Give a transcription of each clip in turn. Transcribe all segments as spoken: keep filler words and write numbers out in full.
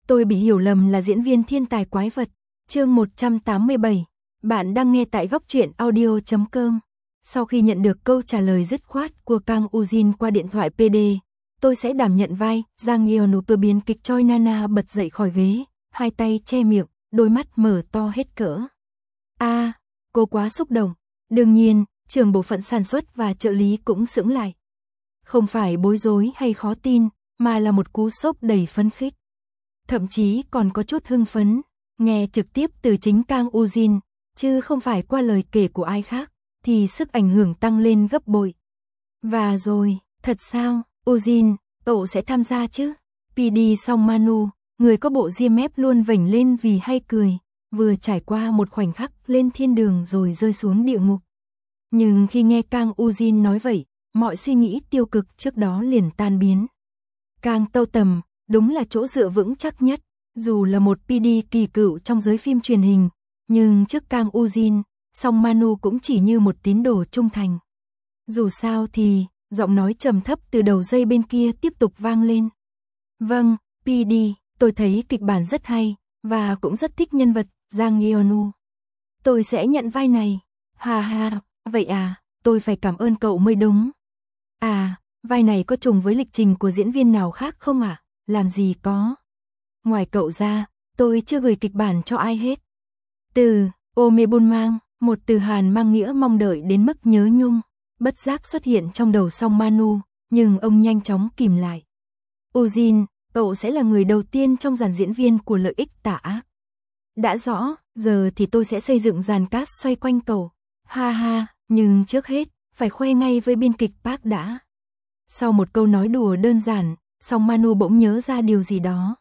Tôi bị hiểu lầm là diễn viên thiên tài quái vật. Chương một trăm tám mươi bảy. Bạn đang nghe tại góc truyện audio chấm com. Sau khi nhận được câu trả lời dứt khoát của Kang Ujin qua điện thoại pê đê, tôi sẽ đảm nhận vai Jang Yeonu biến kịch Choi Nana bật dậy khỏi ghế, hai tay che miệng, đôi mắt mở to hết cỡ. A, à, cô quá xúc động. Đương nhiên, trưởng bộ phận sản xuất và trợ lý cũng sững lại. Không phải bối rối hay khó tin, mà là một cú sốc đầy phấn khích. Thậm chí còn có chút hưng phấn, nghe trực tiếp từ chính Kang Ujin, chứ không phải qua lời kể của ai khác, thì sức ảnh hưởng tăng lên gấp bội. Và rồi, thật sao, Ujin, cậu sẽ tham gia chứ? pê đê Song Manu, người có bộ ria mép luôn vểnh lên vì hay cười, vừa trải qua một khoảnh khắc lên thiên đường rồi rơi xuống địa ngục. Nhưng khi nghe Kang Ujin nói vậy, mọi suy nghĩ tiêu cực trước đó liền tan biến. Kang Tâu Tầm, đúng là chỗ dựa vững chắc nhất, dù là một pê đê kỳ cựu trong giới phim truyền hình, nhưng trước Kang Ujin, Song Manu cũng chỉ như một tín đồ trung thành. Dù sao thì, giọng nói trầm thấp từ đầu dây bên kia tiếp tục vang lên. Vâng, pê đê, tôi thấy kịch bản rất hay, và cũng rất thích nhân vật Jang Yeonu. Tôi sẽ nhận vai này. Ha ha, vậy à, tôi phải cảm ơn cậu mới đúng. À, vai này có trùng với lịch trình của diễn viên nào khác không ạ? À? Làm gì có. Ngoài cậu ra, tôi chưa gửi kịch bản cho ai hết. Từ Omebunmang, một từ Hàn mang nghĩa mong đợi đến mức nhớ nhung, bất giác xuất hiện trong đầu Song Manu, nhưng ông nhanh chóng kìm lại. Ujin, cậu sẽ là người đầu tiên trong dàn diễn viên của lợi ích tà ác. Đã rõ, giờ thì tôi sẽ xây dựng dàn cast xoay quanh cậu. Ha ha, nhưng trước hết, phải khoe ngay với biên kịch Park đã. Sau một câu nói đùa đơn giản, Song Manu bỗng nhớ ra điều gì đó.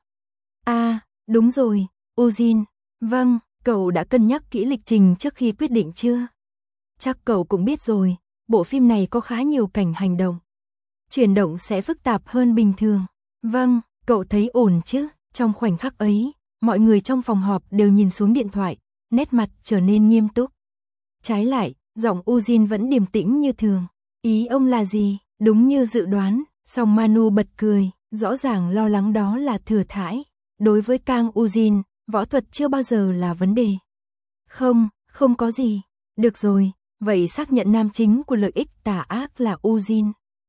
À, đúng rồi, Ujin, vâng, cậu đã cân nhắc kỹ lịch trình trước khi quyết định chưa? Chắc cậu cũng biết rồi, bộ phim này có khá nhiều cảnh hành động. Chuyển động sẽ phức tạp hơn bình thường. Vâng, cậu thấy ổn chứ? Trong khoảnh khắc ấy, mọi người trong phòng họp đều nhìn xuống điện thoại, nét mặt trở nên nghiêm túc. Trái lại, giọng Ujin vẫn điềm tĩnh như thường. Ý ông là gì? Đúng như dự đoán, Song Manu bật cười, rõ ràng lo lắng đó là thừa thãi. Đối với Kang Ujin, võ thuật chưa bao giờ là vấn đề. Không, không có gì. Được rồi, vậy xác nhận nam chính của lợi ích tà ác là Ujin.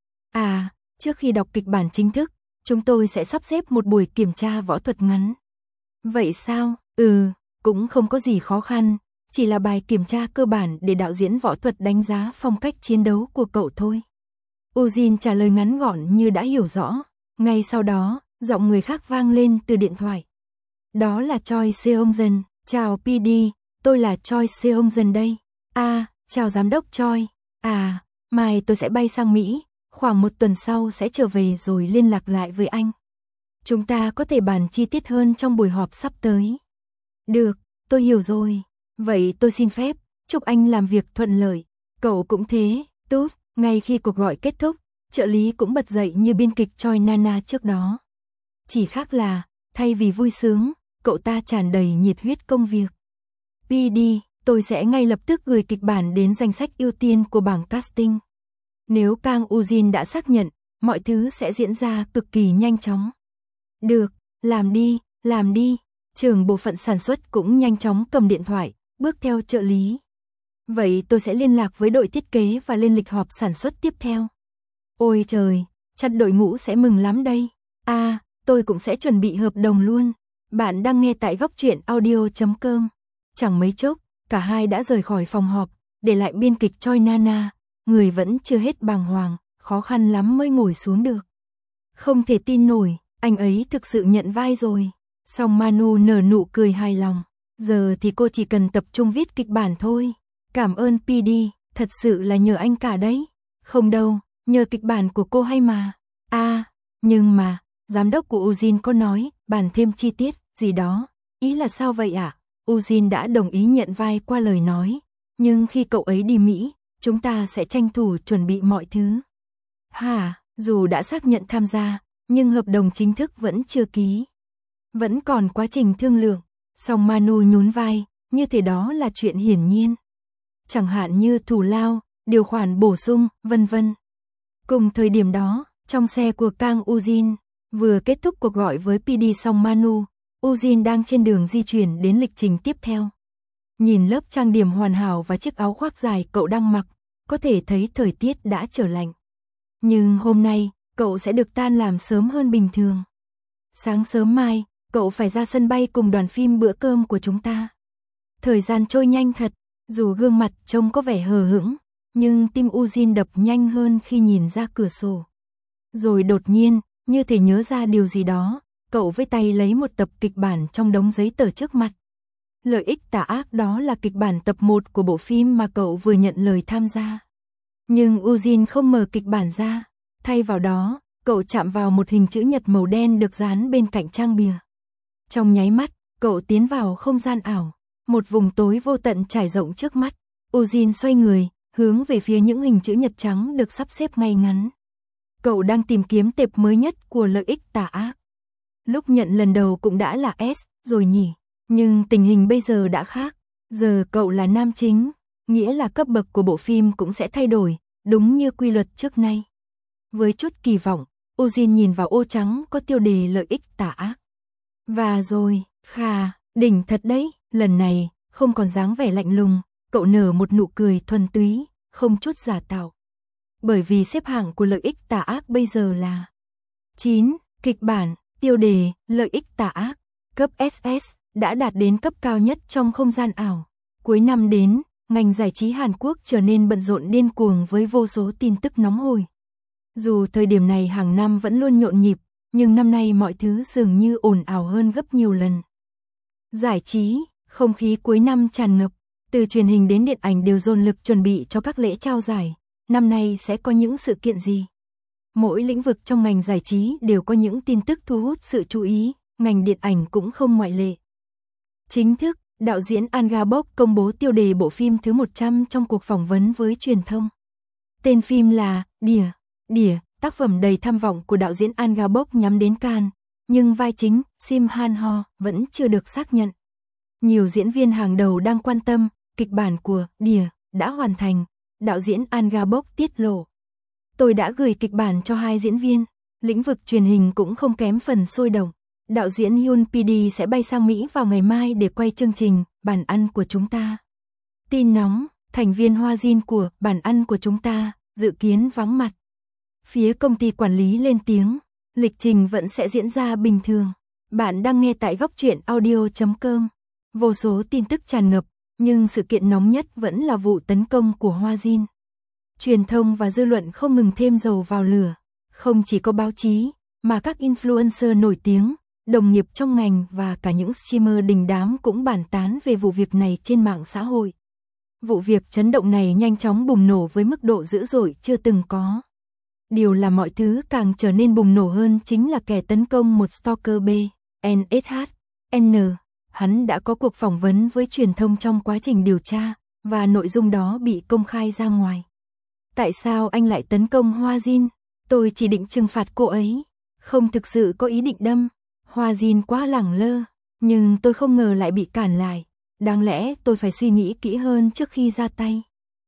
À, trước khi đọc kịch bản chính thức, chúng tôi sẽ sắp xếp một buổi kiểm tra võ thuật ngắn. Vậy sao? Ừ, cũng không có gì khó khăn, chỉ là bài kiểm tra cơ bản để đạo diễn võ thuật đánh giá phong cách chiến đấu của cậu thôi. Ujin trả lời ngắn gọn như đã hiểu rõ. Ngay sau đó, giọng người khác vang lên từ điện thoại. Đó là Choi Seong-jeon. Chào pê đê, tôi là Choi Seong-jeon đây. À, chào giám đốc Choi. À, mai tôi sẽ bay sang Mỹ, khoảng một tuần sau sẽ trở về rồi liên lạc lại với anh. Chúng ta có thể bàn chi tiết hơn trong buổi họp sắp tới. Được, tôi hiểu rồi. Vậy tôi xin phép, chúc anh làm việc thuận lợi. Cậu cũng thế, tốt. Ngay khi cuộc gọi kết thúc, trợ lý cũng bật dậy như biên kịch Choi Nana trước đó. Chỉ khác là, thay vì vui sướng, cậu ta tràn đầy nhiệt huyết công việc. pê đê, tôi sẽ ngay lập tức gửi kịch bản đến danh sách ưu tiên của bảng casting. Nếu Kang Ujin đã xác nhận, mọi thứ sẽ diễn ra cực kỳ nhanh chóng. Được, làm đi, làm đi. Trưởng bộ phận sản xuất cũng nhanh chóng cầm điện thoại, bước theo trợ lý. Vậy tôi sẽ liên lạc với đội thiết kế và lên lịch họp sản xuất tiếp theo. Ôi trời, chắc đội ngũ sẽ mừng lắm đây. À, tôi cũng sẽ chuẩn bị hợp đồng luôn. Bạn đang nghe tại góc truyện audio chấm com. Chẳng mấy chốc, cả hai đã rời khỏi phòng họp, để lại biên kịch Choi Nana, người vẫn chưa hết bàng hoàng, khó khăn lắm mới ngồi xuống được. Không thể tin nổi, anh ấy thực sự nhận vai rồi. Song Manu nở nụ cười hài lòng. Giờ thì cô chỉ cần tập trung viết kịch bản thôi. Cảm ơn pê đê, thật sự là nhờ anh cả đấy. Không đâu, nhờ kịch bản của cô hay mà. À, nhưng mà, giám đốc của Ujin có nói, bàn thêm chi tiết, gì đó. Ý là sao vậy ạ? À? Ujin đã đồng ý nhận vai qua lời nói. Nhưng khi cậu ấy đi Mỹ, chúng ta sẽ tranh thủ chuẩn bị mọi thứ. Hả, dù đã xác nhận tham gia, nhưng hợp đồng chính thức vẫn chưa ký. Vẫn còn quá trình thương lượng. Song Manu nhún vai, như thế đó là chuyện hiển nhiên. Chẳng hạn như thù lao, điều khoản bổ sung, vân vân. Cùng thời điểm đó, trong xe của Kang Ujin, vừa kết thúc cuộc gọi với pê đê Song Manu, Ujin đang trên đường di chuyển đến lịch trình tiếp theo. Nhìn lớp trang điểm hoàn hảo và chiếc áo khoác dài cậu đang mặc, có thể thấy thời tiết đã trở lạnh. Nhưng hôm nay, cậu sẽ được tan làm sớm hơn bình thường. Sáng sớm mai, cậu phải ra sân bay cùng đoàn phim bữa cơm của chúng ta. Thời gian trôi nhanh thật, dù gương mặt trông có vẻ hờ hững, nhưng tim Ujin đập nhanh hơn khi nhìn ra cửa sổ. Rồi đột nhiên, như thể nhớ ra điều gì đó, cậu với tay lấy một tập kịch bản trong đống giấy tờ trước mặt. Lợi ích tà ác đó là kịch bản tập một của bộ phim mà cậu vừa nhận lời tham gia. Nhưng Ujin không mở kịch bản ra, thay vào đó, cậu chạm vào một hình chữ nhật màu đen được dán bên cạnh trang bìa. Trong nháy mắt, cậu tiến vào không gian ảo, một vùng tối vô tận trải rộng trước mắt. Ujin xoay người, hướng về phía những hình chữ nhật trắng được sắp xếp ngay ngắn. Cậu đang tìm kiếm tệp mới nhất của lợi ích tà ác. Lúc nhận lần đầu cũng đã là S, rồi nhỉ. Nhưng tình hình bây giờ đã khác. Giờ cậu là nam chính, nghĩa là cấp bậc của bộ phim cũng sẽ thay đổi, đúng như quy luật trước nay. Với chút kỳ vọng, Ujin nhìn vào ô trắng có tiêu đề lợi ích tà ác. Và rồi, khà, đỉnh thật đấy, lần này, không còn dáng vẻ lạnh lùng, cậu nở một nụ cười thuần túy, không chút giả tạo. Bởi vì xếp hạng của lợi ích tà ác bây giờ là chín, kịch bản, tiêu đề, lợi ích tà ác, cấp ét ét, đã đạt đến cấp cao nhất trong không gian ảo. Cuối năm đến, ngành giải trí Hàn Quốc trở nên bận rộn điên cuồng với vô số tin tức nóng hổi. Dù thời điểm này hàng năm vẫn luôn nhộn nhịp, nhưng năm nay mọi thứ dường như ồn ào hơn gấp nhiều lần. Giải trí, không khí cuối năm tràn ngập, từ truyền hình đến điện ảnh đều dồn lực chuẩn bị cho các lễ trao giải. Năm nay sẽ có những sự kiện gì? Mỗi lĩnh vực trong ngành giải trí đều có những tin tức thu hút sự chú ý, ngành điện ảnh cũng không ngoại lệ. Chính thức, đạo diễn An Ga-bok công bố tiêu đề bộ phim thứ một trăm trong cuộc phỏng vấn với truyền thông. Tên phim là Đỉa, Đỉa, tác phẩm đầy tham vọng của đạo diễn An Ga-bok nhắm đến Cannes, nhưng vai chính, Sim Han-ho, vẫn chưa được xác nhận. Nhiều diễn viên hàng đầu đang quan tâm, kịch bản của Đỉa đã hoàn thành, đạo diễn An Ga-bok tiết lộ. Tôi đã gửi kịch bản cho hai diễn viên, lĩnh vực truyền hình cũng không kém phần sôi động. Đạo diễn Hyun Pd sẽ bay sang Mỹ vào ngày mai để quay chương trình Bàn ăn của chúng ta. Tin nóng, thành viên Hoa Jin của Bàn ăn của chúng ta dự kiến vắng mặt. Phía công ty quản lý lên tiếng, lịch trình vẫn sẽ diễn ra bình thường. Bạn đang nghe tại góc truyện audio chấm com. Vô số tin tức tràn ngập, nhưng sự kiện nóng nhất vẫn là vụ tấn công của Hoa Jin. Truyền thông và dư luận không ngừng thêm dầu vào lửa. Không chỉ có báo chí, mà các influencer nổi tiếng, đồng nghiệp trong ngành và cả những streamer đình đám cũng bàn tán về vụ việc này trên mạng xã hội. Vụ việc chấn động này nhanh chóng bùng nổ với mức độ dữ dội chưa từng có. Điều làm mọi thứ càng trở nên bùng nổ hơn chính là kẻ tấn công một stalker B, en ét hát, N. Hắn đã có cuộc phỏng vấn với truyền thông trong quá trình điều tra, và nội dung đó bị công khai ra ngoài. Tại sao anh lại tấn công Hoa Jin? Tôi chỉ định trừng phạt cô ấy, không thực sự có ý định đâm. Hoa Jin quá lẳng lơ, nhưng tôi không ngờ lại bị cản lại. Đáng lẽ tôi phải suy nghĩ kỹ hơn trước khi ra tay.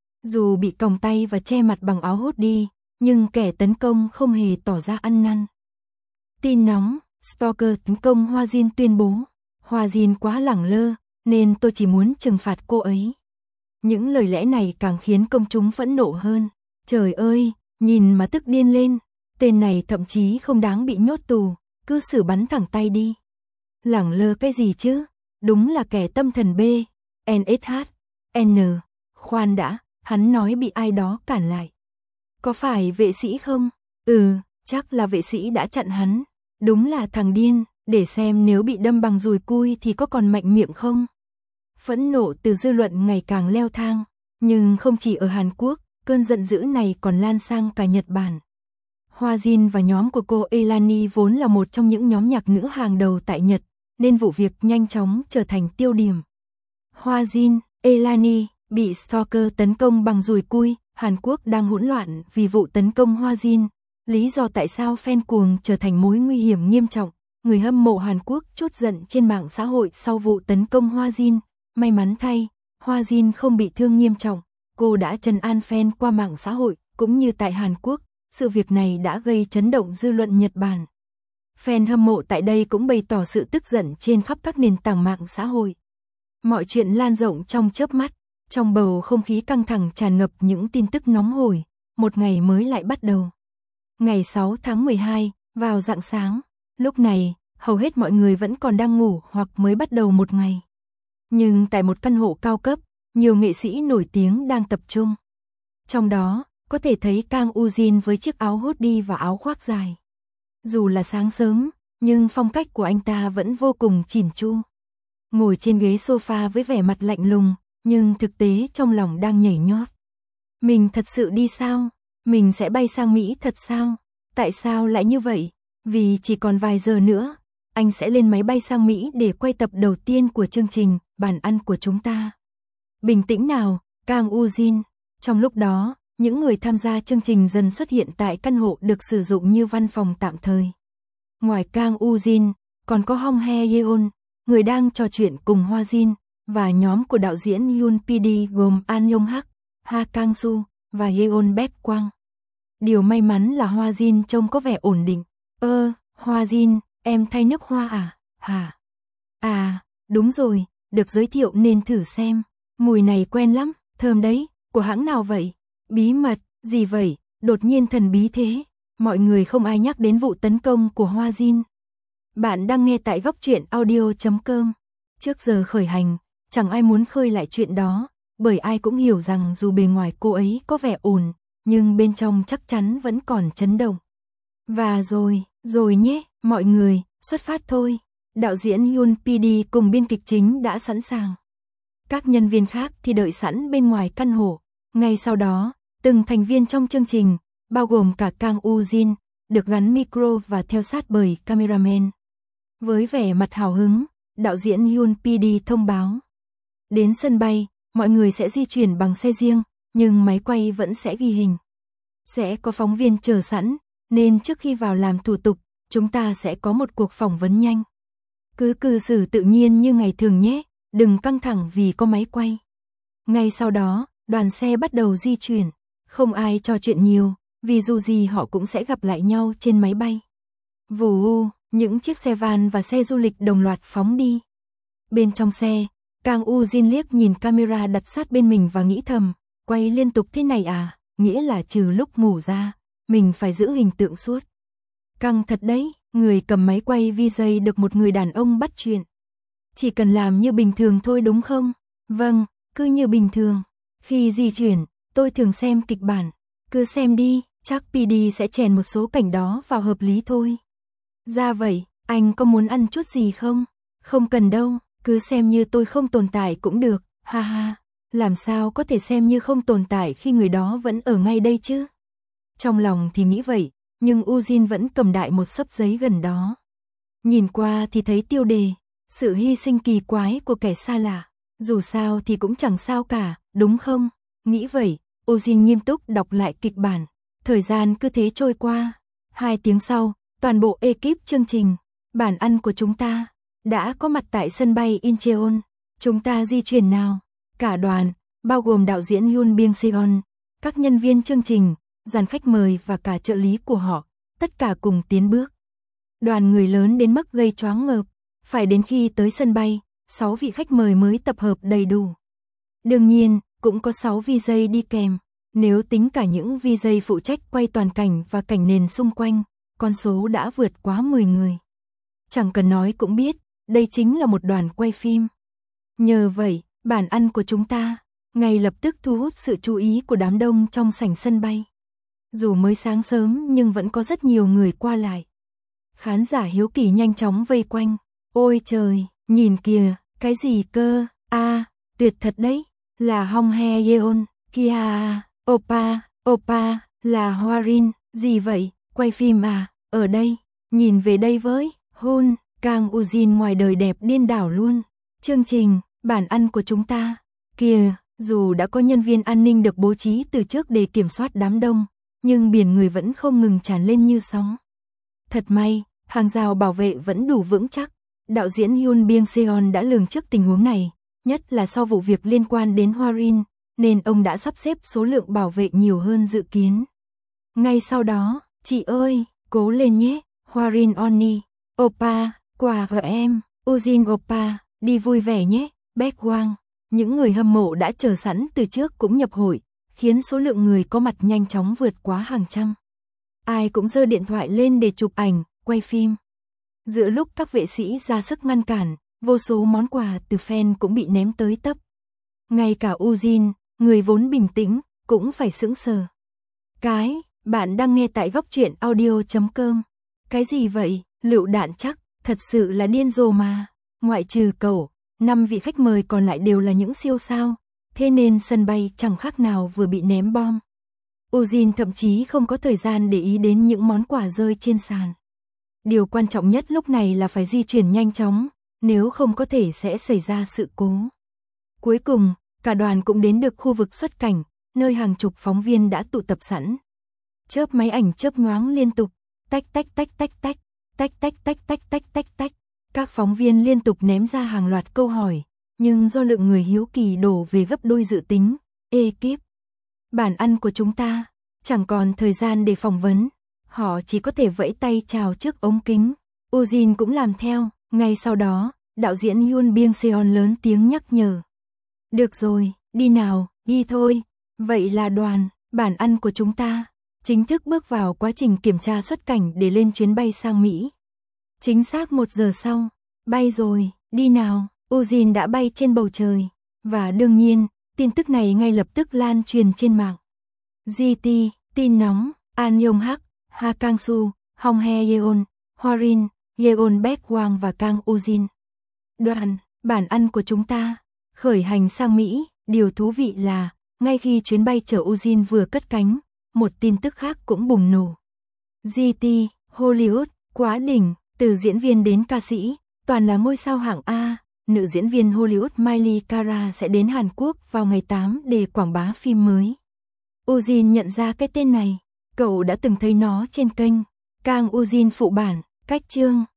Dù bị còng tay và che mặt bằng áo hốt đi, nhưng kẻ tấn công không hề tỏ ra ăn năn. Tin nóng, stalker tấn công Hoa Jin tuyên bố, Hoa Jin quá lẳng lơ, nên tôi chỉ muốn trừng phạt cô ấy. Những lời lẽ này càng khiến công chúng phẫn nộ hơn. Trời ơi, nhìn mà tức điên lên, tên này thậm chí không đáng bị nhốt tù, cứ xử bắn thẳng tay đi. Lẳng lơ cái gì chứ, đúng là kẻ tâm thần B, en ét hát, N. Khoan đã, hắn nói bị ai đó cản lại. Có phải vệ sĩ không? Ừ, chắc là vệ sĩ đã chặn hắn. Đúng là thằng điên, để xem nếu bị đâm bằng dùi cui thì có còn mạnh miệng không? Phẫn nộ từ dư luận ngày càng leo thang, nhưng không chỉ ở Hàn Quốc, cơn giận dữ này còn lan sang cả Nhật Bản. Hoa Jin và nhóm của cô Elani vốn là một trong những nhóm nhạc nữ hàng đầu tại Nhật, nên vụ việc nhanh chóng trở thành tiêu điểm. Hoa Jin, Elani bị stalker tấn công bằng dùi cui, Hàn Quốc đang hỗn loạn vì vụ tấn công Hoa Jin. Lý do tại sao fan cuồng trở thành mối nguy hiểm nghiêm trọng, người hâm mộ Hàn Quốc trút giận trên mạng xã hội sau vụ tấn công Hoa Jin. May mắn thay, Hoa Jin không bị thương nghiêm trọng, cô đã trấn an fan qua mạng xã hội, cũng như tại Hàn Quốc, sự việc này đã gây chấn động dư luận Nhật Bản. Fan hâm mộ tại đây cũng bày tỏ sự tức giận trên khắp các nền tảng mạng xã hội. Mọi chuyện lan rộng trong chớp mắt, trong bầu không khí căng thẳng tràn ngập những tin tức nóng hổi, một ngày mới lại bắt đầu. Ngày sáu tháng mười hai, vào rạng sáng, lúc này, hầu hết mọi người vẫn còn đang ngủ hoặc mới bắt đầu một ngày. Nhưng tại một căn hộ cao cấp, nhiều nghệ sĩ nổi tiếng đang tập trung. Trong đó, có thể thấy Kang Ujin với chiếc áo hoodie và áo khoác dài. Dù là sáng sớm, nhưng phong cách của anh ta vẫn vô cùng chỉn chu. Ngồi trên ghế sofa với vẻ mặt lạnh lùng, nhưng thực tế trong lòng đang nhảy nhót. Mình thật sự đi sao? Mình sẽ bay sang Mỹ thật sao? Tại sao lại như vậy? Vì chỉ còn vài giờ nữa, anh sẽ lên máy bay sang Mỹ để quay tập đầu tiên của chương trình Bàn ăn của chúng ta. Bình tĩnh nào, Kang Ujin. Trong lúc đó, những người tham gia chương trình dần xuất hiện tại căn hộ được sử dụng như văn phòng tạm thời. Ngoài Kang Ujin, còn có Hong Hae Yeon, người đang trò chuyện cùng Hoa Jin, và nhóm của đạo diễn Yoon pê đê gồm An Yong Hak, Ha Kang Soo và Yeon Baek Kwang. Điều may mắn là Hoa Jin trông có vẻ ổn định. Ơ, Hoa Jin, em thay nước hoa à? Hả? À, đúng rồi, được giới thiệu nên thử xem. Mùi này quen lắm, thơm đấy, của hãng nào vậy? Bí mật, gì vậy? Đột nhiên thần bí thế. Mọi người không ai nhắc đến vụ tấn công của Hoa Jin. Bạn đang nghe tại góc truyện audio chấm com. Trước giờ khởi hành, chẳng ai muốn khơi lại chuyện đó, bởi ai cũng hiểu rằng dù bề ngoài cô ấy có vẻ ổn, nhưng bên trong chắc chắn vẫn còn chấn động. Và rồi, rồi nhé, mọi người, xuất phát thôi. Đạo diễn Yoon pê đê cùng biên kịch chính đã sẵn sàng. Các nhân viên khác thì đợi sẵn bên ngoài căn hộ. Ngay sau đó, từng thành viên trong chương trình, bao gồm cả Kang Ujin, được gắn micro và theo sát bởi cameraman. Với vẻ mặt hào hứng, đạo diễn Yoon pê đê thông báo. Đến sân bay, mọi người sẽ di chuyển bằng xe riêng, nhưng máy quay vẫn sẽ ghi hình. Sẽ có phóng viên chờ sẵn, nên trước khi vào làm thủ tục, chúng ta sẽ có một cuộc phỏng vấn nhanh. Cứ cư xử tự nhiên như ngày thường nhé, đừng căng thẳng vì có máy quay. Ngay sau đó, đoàn xe bắt đầu di chuyển, không ai trò chuyện nhiều, vì dù gì họ cũng sẽ gặp lại nhau trên máy bay. Vù, những chiếc xe van và xe du lịch đồng loạt phóng đi. Bên trong xe, Kang Ujin liếc nhìn camera đặt sát bên mình và nghĩ thầm, quay liên tục thế này à, nghĩa là trừ lúc ngủ ra, mình phải giữ hình tượng suốt. Căng thật đấy, người cầm máy quay vi gi được một người đàn ông bắt chuyện. Chỉ cần làm như bình thường thôi đúng không? Vâng, cứ như bình thường. Khi di chuyển, tôi thường xem kịch bản. Cứ xem đi, chắc pê đê sẽ chèn một số cảnh đó vào hợp lý thôi. Ra vậy, anh có muốn ăn chút gì không? Không cần đâu, cứ xem như tôi không tồn tại cũng được, ha ha. Làm sao có thể xem như không tồn tại khi người đó vẫn ở ngay đây chứ? Trong lòng thì nghĩ vậy, nhưng Ujin vẫn cầm đại một xấp giấy gần đó. Nhìn qua thì thấy tiêu đề, sự hy sinh kỳ quái của kẻ xa lạ. Dù sao thì cũng chẳng sao cả, đúng không? Nghĩ vậy, Ujin nghiêm túc đọc lại kịch bản. Thời gian cứ thế trôi qua. Hai tiếng sau, toàn bộ ekip chương trình, Bàn ăn của chúng ta, đã có mặt tại sân bay Incheon. Chúng ta di chuyển nào. Cả đoàn, bao gồm đạo diễn Yoon Byung Seon, các nhân viên chương trình, dàn khách mời và cả trợ lý của họ, tất cả cùng tiến bước. Đoàn người lớn đến mức gây choáng ngợp, phải đến khi tới sân bay, sáu vị khách mời mới tập hợp đầy đủ. Đương nhiên, cũng có sáu vi gi đi kèm, nếu tính cả những vi gi phụ trách quay toàn cảnh và cảnh nền xung quanh, con số đã vượt quá mười người. Chẳng cần nói cũng biết, đây chính là một đoàn quay phim. Nhờ vậy, bàn ăn của chúng ta ngay lập tức thu hút sự chú ý của đám đông trong sảnh sân bay. Dù mới sáng sớm nhưng vẫn có rất nhiều người qua lại. Khán giả hiếu kỳ nhanh chóng vây quanh. Ôi trời, nhìn kìa, cái gì cơ? À, tuyệt thật đấy, là Hong Hae Yeon, kia à, Oppa, Oppa, là Hoa Rin, gì vậy? Quay phim à? Ở đây, nhìn về đây với, Hun, Kang Ujin ngoài đời đẹp điên đảo luôn. Chương trình, bàn ăn của chúng ta, kìa, dù đã có nhân viên an ninh được bố trí từ trước để kiểm soát đám đông, nhưng biển người vẫn không ngừng tràn lên như sóng. Thật may, hàng rào bảo vệ vẫn đủ vững chắc. Đạo diễn Yoon Byung Seon đã lường trước tình huống này, nhất là sau vụ việc liên quan đến Hoa Rin, nên ông đã sắp xếp số lượng bảo vệ nhiều hơn dự kiến. Ngay sau đó, chị ơi, cố lên nhé, Hoa Rin Onni, Oppa, quà vợ em, Ujin Oppa, đi vui vẻ nhé, Baekgwang. Những người hâm mộ đã chờ sẵn từ trước cũng nhập hội, khiến số lượng người có mặt nhanh chóng vượt quá hàng trăm. Ai cũng giơ điện thoại lên để chụp ảnh, quay phim. Giữa lúc các vệ sĩ ra sức ngăn cản, vô số món quà từ fan cũng bị ném tới tấp. Ngay cả Ujin, người vốn bình tĩnh, cũng phải sững sờ. Cái, bạn đang nghe tại góc truyện audio chấm com. Cái gì vậy, lựu đạn chắc, thật sự là điên rồ mà. Ngoại trừ cậu, năm vị khách mời còn lại đều là những siêu sao, thế nên sân bay chẳng khác nào vừa bị ném bom. Ujin thậm chí không có thời gian để ý đến những món quà rơi trên sàn. Điều quan trọng nhất lúc này là phải di chuyển nhanh chóng, nếu không có thể sẽ xảy ra sự cố. Cuối cùng, cả đoàn cũng đến được khu vực xuất cảnh, nơi hàng chục phóng viên đã tụ tập sẵn. Chớp máy ảnh chớp nhoáng liên tục, tách tách tách tách tách, tách tách tách tách tách tách tách. Các phóng viên liên tục ném ra hàng loạt câu hỏi, nhưng do lượng người hiếu kỳ đổ về gấp đôi dự tính, ekip bàn ăn của chúng ta chẳng còn thời gian để phỏng vấn, họ chỉ có thể vẫy tay chào trước ống kính. Ujin cũng làm theo, ngay sau đó, đạo diễn Yoon Byung Seon lớn tiếng nhắc nhở. Được rồi, đi nào, đi thôi. Vậy là đoàn, bàn ăn của chúng ta chính thức bước vào quá trình kiểm tra xuất cảnh để lên chuyến bay sang Mỹ. Chính xác một giờ sau, bay rồi, đi nào. Ujin đã bay trên bầu trời, và đương nhiên, tin tức này ngay lập tức lan truyền trên mạng. giê tê, tin nóng, An Yong Hak, Ha Kang Soo, Hong Hae Yeon, Hwarin, Yeon Baekgwang và Kang Ujin. Đoàn, bàn ăn của chúng ta khởi hành sang Mỹ. Điều thú vị là, ngay khi chuyến bay chở Ujin vừa cất cánh, một tin tức khác cũng bùng nổ. giê tê, Hollywood, quá đỉnh, từ diễn viên đến ca sĩ, toàn là ngôi sao hạng A. Nữ diễn viên Hollywood Miley Cara sẽ đến Hàn Quốc vào ngày tám để quảng bá phim mới. Ujin nhận ra cái tên này, cậu đã từng thấy nó trên kênh Kang Ujin phụ bản, cách chương.